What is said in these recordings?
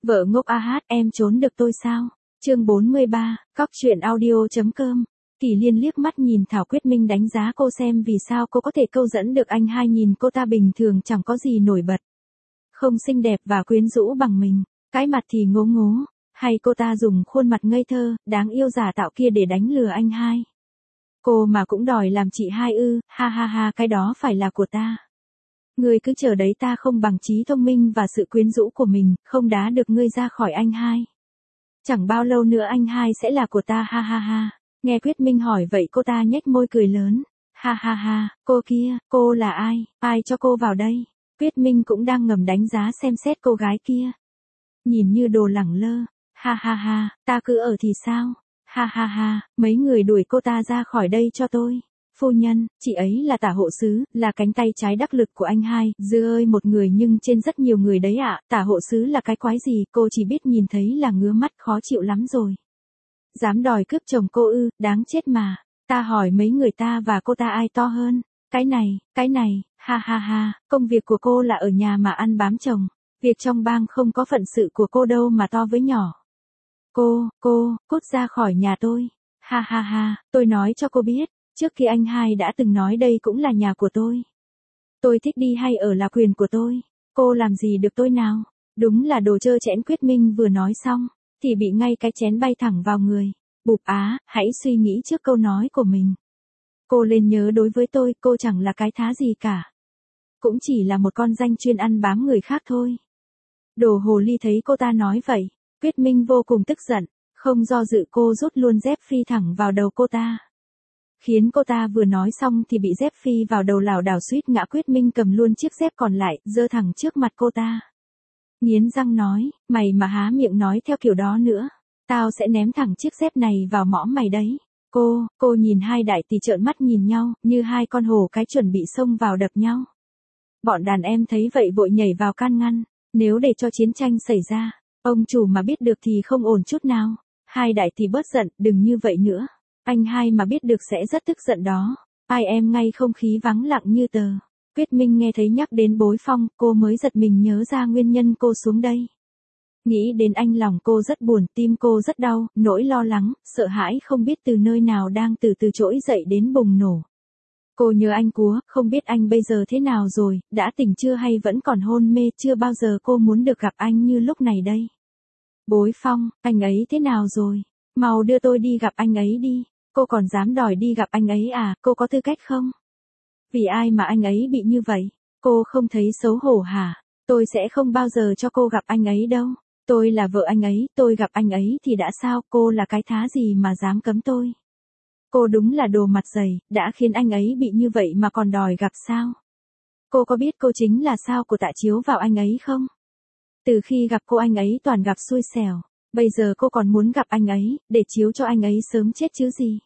Vợ ngốc a hát, em trốn được tôi sao? Chương 43, cóc truyện audio.com. Kỳ Liên liếc mắt nhìn Thảo Quyết Minh đánh giá cô xem vì sao cô có thể câu dẫn được anh hai, nhìn cô ta bình thường chẳng có gì nổi bật. Không xinh đẹp và quyến rũ bằng mình, cái mặt thì ngố ngố, hay cô ta dùng khuôn mặt ngây thơ, đáng yêu giả tạo kia để đánh lừa anh hai. Cô mà cũng đòi làm chị hai ư, ha ha ha, cái đó phải là của ta. Ngươi cứ chờ đấy, ta không bằng trí thông minh và sự quyến rũ của mình, không đá được ngươi ra khỏi anh hai. Chẳng bao lâu nữa anh hai sẽ là của ta, ha ha ha. Nghe Quyết Minh hỏi vậy cô ta nhếch môi cười lớn. Ha ha ha, cô kia, cô là ai, ai cho cô vào đây? Quyết Minh cũng đang ngầm đánh giá xem xét cô gái kia. Nhìn như đồ lẳng lơ. Ha ha ha, ta cứ ở thì sao? Ha ha ha, mấy người đuổi cô ta ra khỏi đây cho tôi. Phu nhân, chị ấy là Tả hộ sứ, là cánh tay trái đắc lực của anh hai. Dư ơi, một người nhưng trên rất nhiều người đấy ạ. Tả hộ sứ là cái quái gì, cô chỉ biết nhìn thấy là ngứa mắt, khó chịu lắm rồi. Dám đòi cướp chồng cô ư, đáng chết mà. Ta hỏi mấy người ta và cô ta ai to hơn? Cái này, ha ha ha, công việc của cô là ở nhà mà ăn bám chồng. Việc trong bang không có phận sự của cô đâu mà to với nhỏ. Cô, cút ra khỏi nhà tôi. Ha ha ha, tôi nói cho cô biết, trước khi anh hai đã từng nói đây cũng là nhà của tôi. Tôi thích đi hay ở là quyền của tôi. Cô làm gì được tôi nào? Đúng là đồ trơ trẽn. Quyết Minh vừa nói xong, thì bị ngay cái chén bay thẳng vào người. Bụp á, hãy suy nghĩ trước câu nói của mình. Cô lên nhớ đối với tôi, cô chẳng là cái thá gì cả. Cũng chỉ là một con danh chuyên ăn bám người khác thôi. Đồ hồ ly. Thấy cô ta nói vậy, Quyết Minh vô cùng tức giận, không do dự cô rút luôn dép phi thẳng vào đầu cô ta. Khiến cô ta vừa nói xong thì bị dép phi vào đầu lảo đảo suýt ngã. Quyết Minh cầm luôn chiếc dép còn lại, giơ thẳng trước mặt cô ta. Nghiến răng nói, mày mà há miệng nói theo kiểu đó nữa, tao sẽ ném thẳng chiếc dép này vào mõm mày đấy. Cô nhìn hai đại tỷ trợn mắt nhìn nhau, như hai con hổ cái chuẩn bị xông vào đập nhau. Bọn đàn em thấy vậy vội nhảy vào can ngăn, nếu để cho chiến tranh xảy ra, ông chủ mà biết được thì không ổn chút nào. Hai đại tỷ bớt giận, đừng như vậy nữa. Anh hai mà biết được sẽ rất tức giận đó. Ai em ngay không khí vắng lặng như tờ. Quyết Minh nghe thấy nhắc đến Bối Phong, cô mới giật mình nhớ ra nguyên nhân cô xuống đây. Nghĩ đến anh lòng cô rất buồn, tim cô rất đau, nỗi lo lắng, sợ hãi không biết từ nơi nào đang từ từ trỗi dậy đến bùng nổ. Cô nhớ anh Cúa, không biết anh bây giờ thế nào rồi, đã tỉnh chưa hay vẫn còn hôn mê, chưa bao giờ cô muốn được gặp anh như lúc này đây. Bối Phong, anh ấy thế nào rồi? Mau đưa tôi đi gặp anh ấy đi. Cô còn dám đòi đi gặp anh ấy à, cô có tư cách không? Vì ai mà anh ấy bị như vậy? Cô không thấy xấu hổ hả? Tôi sẽ không bao giờ cho cô gặp anh ấy đâu. Tôi là vợ anh ấy, tôi gặp anh ấy thì đã sao, cô là cái thá gì mà dám cấm tôi? Cô đúng là đồ mặt dày, đã khiến anh ấy bị như vậy mà còn đòi gặp sao? Cô có biết cô chính là sao của Tạ chiếu vào anh ấy không? Từ khi gặp cô anh ấy toàn gặp xui xẻo, bây giờ cô còn muốn gặp anh ấy, để chiếu cho anh ấy sớm chết chứ gì?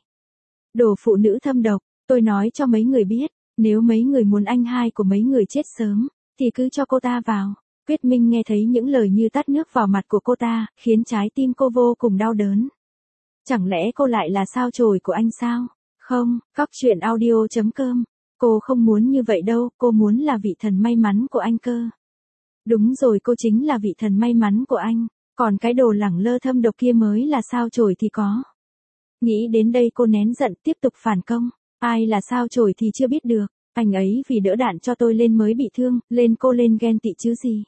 Đồ phụ nữ thâm độc, tôi nói cho mấy người biết, nếu mấy người muốn anh hai của mấy người chết sớm, thì cứ cho cô ta vào. Quyết Minh nghe thấy những lời như tát nước vào mặt của cô ta, khiến trái tim cô vô cùng đau đớn. Chẳng lẽ cô lại là sao chổi của anh sao? Không, cóc truyện audio.com. Cô không muốn như vậy đâu, cô muốn là vị thần may mắn của anh cơ. Đúng rồi, cô chính là vị thần may mắn của anh, còn cái đồ lẳng lơ thâm độc kia mới là sao chổi thì có. Nghĩ đến đây cô nén giận tiếp tục phản công. Ai là sao chổi thì chưa biết được, anh ấy vì đỡ đạn cho tôi lên mới bị thương, lên cô lên ghen tị chứ gì.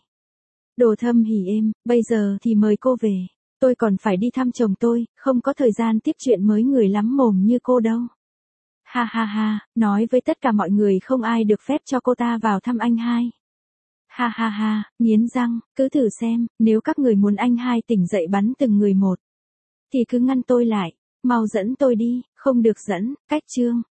Đồ Thâm hỉ êm, bây giờ thì mời cô về. Tôi còn phải đi thăm chồng tôi, không có thời gian tiếp chuyện mới người lắm mồm như cô đâu. Ha ha ha, nói với tất cả mọi người không ai được phép cho cô ta vào thăm anh hai. Ha ha ha, nghiến răng, cứ thử xem, nếu các người muốn anh hai tỉnh dậy bắn từng người một, thì cứ ngăn tôi lại, mau dẫn tôi đi, không được dẫn, cách chương.